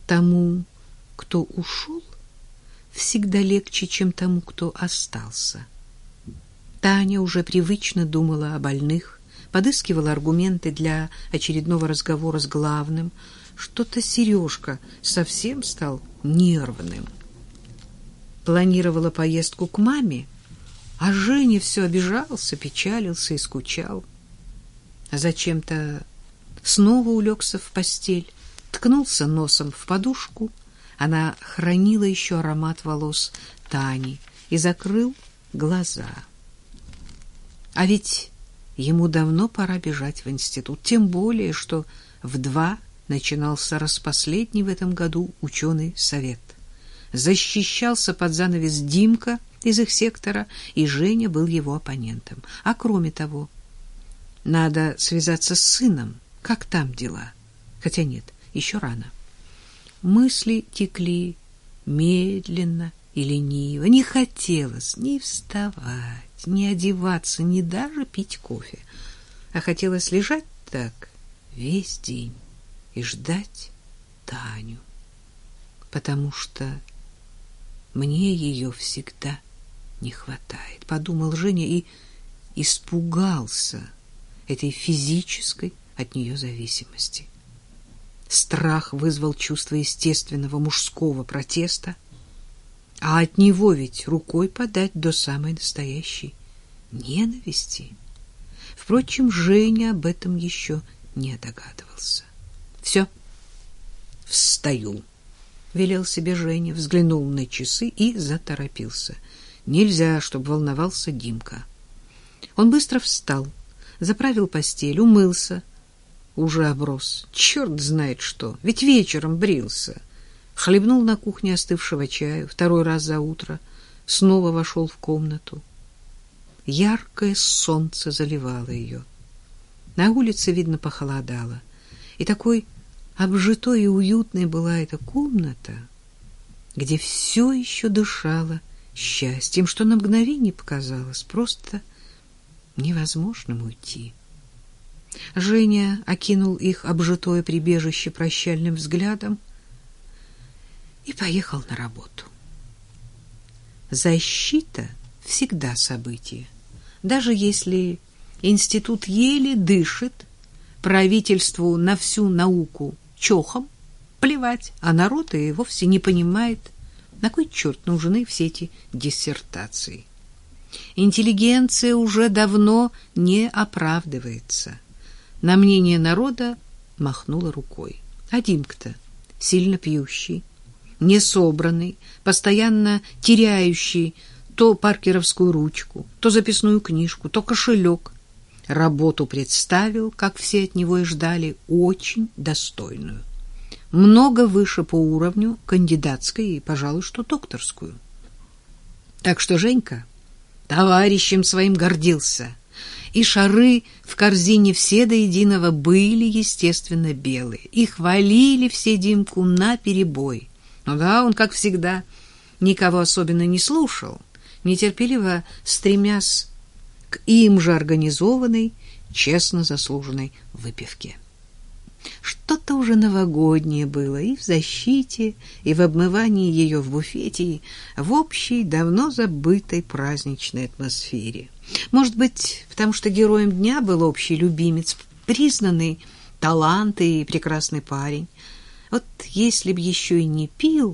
Тому, кто ушел, всегда легче, чем тому, кто остался. Таня уже привычно думала о больных, подыскивала аргументы для очередного разговора с главным. Что-то Сережка совсем стал нервным. Планировала поездку к маме, а Женя все обижался, печалился и скучал. А зачем-то снова улегся в постель, ткнулся носом в подушку. Она хранила еще аромат волос Тани и закрыл глаза. А ведь ему давно пора бежать в институт, тем более, что в 2 начинался распоследний в этом году ученый совет. Защищался под занавес Димка из их сектора, и Женя был его оппонентом. А кроме того, надо связаться с сыном. Как там дела? Хотя нет, еще рано. Мысли текли медленно и лениво. Не хотелось ни вставать, ни одеваться, ни даже пить кофе. А хотелось лежать так весь день и ждать Таню. Потому что мне ее всегда не хватает, подумал Женя и испугался этой физической от нее зависимости. Страх вызвал чувство естественного мужского протеста, а от него ведь рукой подать до самой настоящей ненависти. Впрочем, Женя об этом еще не догадывался. «Все, встаю», — велел себе Женя, взглянул на часы и заторопился. Нельзя, чтобы волновался Димка. Он быстро встал, заправил постель, умылся. Уже оброс. Черт знает что, ведь вечером брился. Хлебнул на кухне остывшего чаю, 2 раз за утро, снова вошел в комнату. Яркое солнце заливало ее. На улице, видно, похолодало. И такой обжитой и уютной была эта комната, где все еще дышало счастьем, что на мгновение показалось просто невозможным уйти. Женя окинул их обжитое прибежище прощальным взглядом и поехал на работу. Защита всегда событие. Даже если институт еле дышит, правительству на всю науку чохом плевать, а народ и вовсе не понимает, на кой черт нужны все эти диссертации. Интеллигенция уже давно не оправдывается. На мнение народа махнула рукой. А Димка-то сильно пьющий, несобранный, постоянно теряющий то паркеровскую ручку, то записную книжку, то кошелек. Работу представил, как все от него и ждали, очень достойную. Много выше по уровню кандидатской и, пожалуй, что докторскую. Так что Женька товарищем своим гордился, и шары в корзине все до единого были, естественно, белые, и хвалили все Димку наперебой. Ну да, он, как всегда, никого особенно не слушал, нетерпеливо стремясь к им же организованной, честно заслуженной выпивке. Что-то уже новогоднее было и в защите, и в обмывании ее в буфете, и в общей, давно забытой праздничной атмосфере. Может быть, потому что героем дня был общий любимец, признанный талант и прекрасный парень. Вот если б еще и не пил,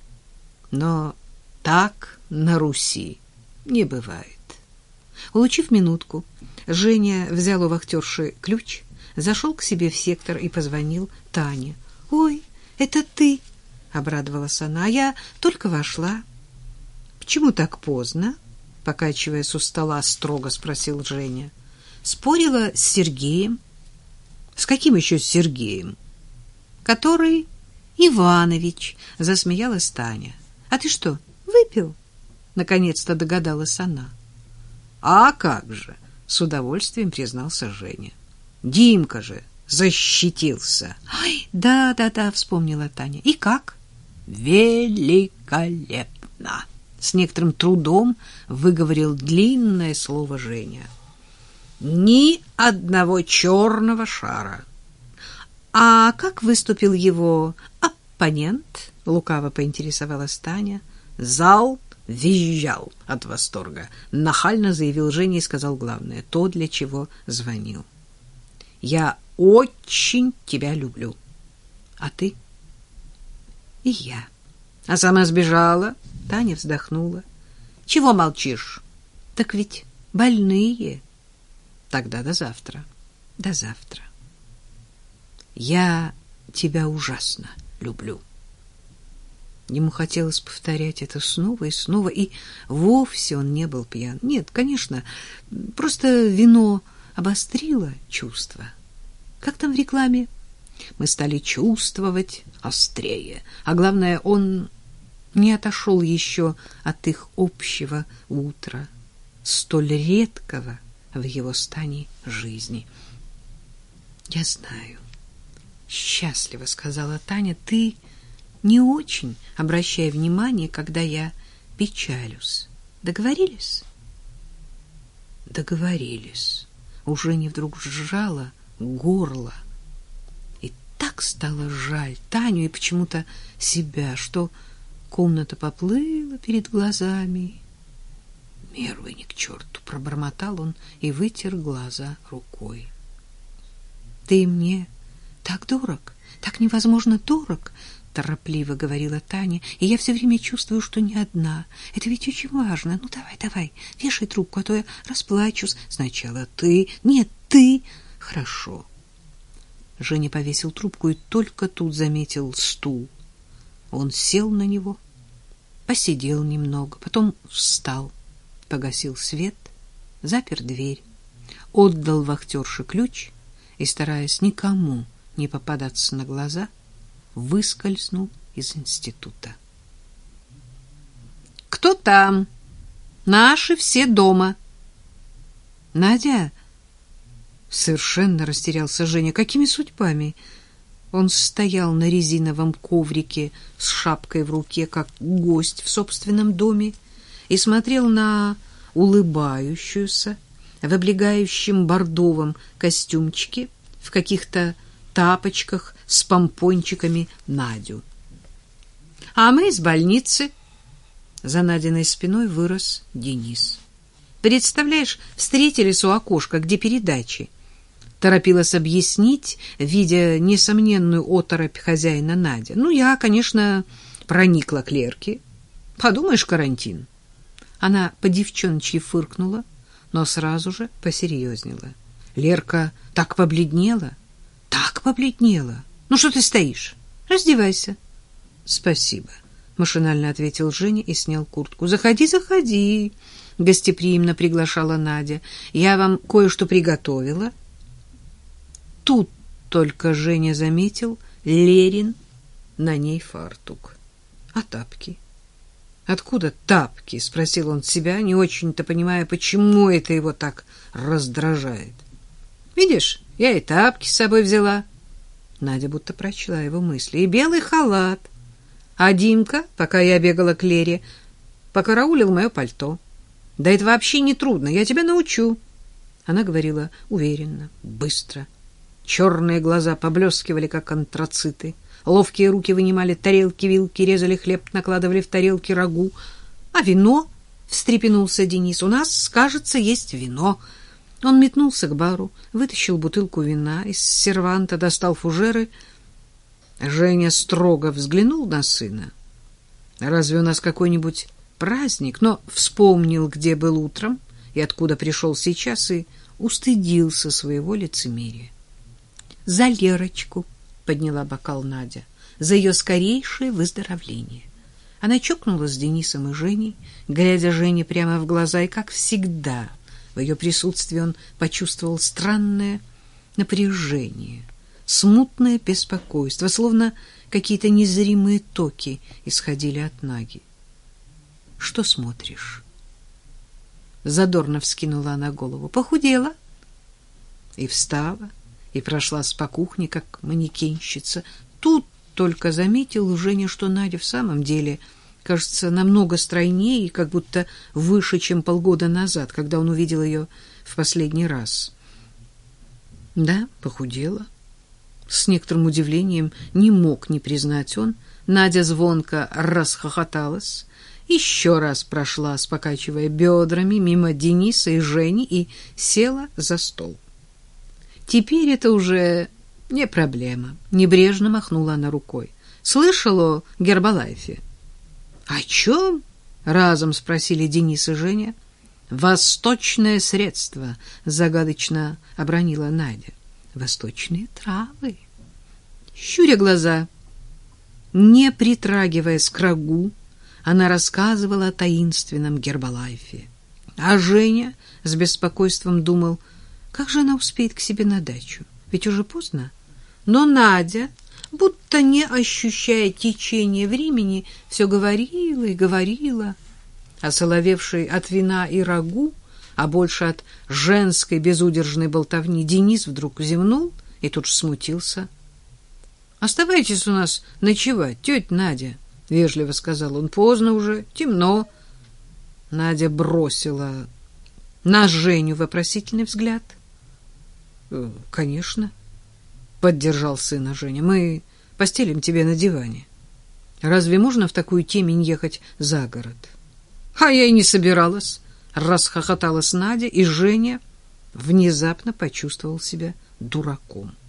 но так на Руси не бывает. Улучив минутку, Женя взял у вахтерши ключ, зашел к себе в сектор и позвонил Тане. «Ой, это ты!» — обрадовалась она. «А я только вошла». «Почему так поздно?» — покачиваясь у стола, строго спросил Женя. «Спорила с Сергеем». «С каким еще Сергеем?» «Который Иванович», — засмеялась Таня. «А ты что, выпил?» — наконец-то догадалась она. «А как же!» — с удовольствием признался Женя. «Димка же защитился!» «Ай, да, вспомнила Таня. И как?» «Великолепно!» — с некоторым трудом выговорил длинное слово Женя. «Ни одного черного шара!» «А как выступил его оппонент? Лукаво поинтересовалась Таня. Зал визжал от восторга. Нахально заявил Женя и сказал главное, то, для чего звонил. Я очень тебя люблю. А ты? И я. А сама сбежала? Таня вздохнула. Чего молчишь? Так ведь больные. Тогда до завтра. До завтра. Я тебя ужасно люблю. Ему хотелось повторять это снова и снова, и вовсе он не был пьян. Нет, конечно, просто вино обострило чувства. Как там в рекламе? Мы стали чувствовать острее. А главное, он не отошел еще от их общего утра, столь редкого в его стане жизни. Я знаю. Счастливо сказала Таня, ты не очень обращай внимание, когда я печалюсь. Договорились? Договорились. Уже не вдруг сжало горло. И так стало жаль Таню и почему-то себя, что комната поплыла перед глазами. Мервы ни к черту, пробормотал он и вытер глаза рукой. Ты мне так дорог, так невозможно дорог, торопливо говорила Таня, и я все время чувствую, что не одна. Это ведь очень важно. Ну, давай, вешай трубку, а то я расплачусь. Сначала ты. Нет, ты. Хорошо. Женя повесил трубку и только тут заметил стул. Он сел на него, посидел немного, потом встал, погасил свет, запер дверь, отдал вахтерше ключ и, стараясь никому не попадаться на глаза, выскользнул из института. «Кто там? Наши все дома». «Надя?» Совершенно растерялся Женя. «Какими судьбами?» Он стоял на резиновом коврике с шапкой в руке, как гость в собственном доме, и смотрел на улыбающуюся в облегающем бордовом костюмчике, в каких-то тапочках с помпончиками Надю. А мы из больницы. За Надиной спиной вырос Денис. Представляешь, встретились у окошка, где передачи. Торопилась объяснить, видя несомненную оторопь хозяина Надя. Ну, я, конечно, проникла к Лерке. Подумаешь, карантин. Она по-девчоночьи фыркнула, но сразу же посерьезнела. Лерка так побледнела. Ну что ты стоишь? Раздевайся. Спасибо, машинально ответил Женя и снял куртку. Заходи, гостеприимно приглашала Надя. Я вам кое-что приготовила. Тут только Женя заметил Лерин на ней фартук. А тапки? Откуда тапки? Спросил он себя, не очень-то понимая, почему это его так раздражает. Видишь, я и тапки с собой взяла. Надя будто прочла его мысли. И белый халат. А Димка, пока я бегала к Лере, покараулил мое пальто. Да это вообще не трудно, я тебя научу. Она говорила уверенно, быстро. Черные глаза поблескивали, как антрациты. Ловкие руки вынимали тарелки, вилки, резали хлеб, накладывали в тарелки рагу. А вино? Встрепенулся Денис. У нас, кажется, есть вино. Он метнулся к бару, вытащил бутылку вина, из серванта достал фужеры. Женя строго взглянул на сына. Разве у нас какой-нибудь праздник? Но вспомнил, где был утром и откуда пришел сейчас, и устыдился своего лицемерия. За Лерочку, подняла бокал Надя, за ее скорейшее выздоровление. Она чокнулась с Денисом и Женей, глядя Жене прямо в глаза, и, как всегда, в ее присутствии он почувствовал странное напряжение, смутное беспокойство, словно какие-то незримые токи исходили от Наги. — Что смотришь? Задорно вскинула она голову. — Похудела? И встала, и прошлась по кухне, как манекенщица. Тут только заметил Женя, что Надя в самом деле кажется намного стройнее и как будто выше, чем полгода назад, когда он увидел ее в последний раз. Да, похудела. С некоторым удивлением не мог не признать он. Надя звонко расхохоталась, еще раз прошла, покачивая бедрами, мимо Дениса и Жени и села за стол. Теперь это уже не проблема. Небрежно махнула она рукой. Слышал о Гербалайфе? — О чем? — разом спросили Денис и Женя. — Восточное средство, — загадочно обронила Надя. — Восточные травы. Щуря глаза, не притрагиваясь к рагу, она рассказывала о таинственном Гербалайфе. А Женя с беспокойством думал, как же она успеет к себе на дачу, ведь уже поздно. Но Надя, будто не ощущая течения времени, все говорила и говорила. Осоловевший от вина и рагу, а больше от женской безудержной болтовни, Денис вдруг зевнул и тут же смутился. — Оставайтесь у нас ночевать, тетя Надя, — вежливо сказал он. — Поздно уже, темно. Надя бросила на Женю вопросительный взгляд. — Конечно, — поддержал сына Женя. — Мы постелим тебе на диване. Разве можно в такую темень ехать за город? — А я и не собиралась, — расхохоталась Надя, и Женя внезапно почувствовал себя дураком.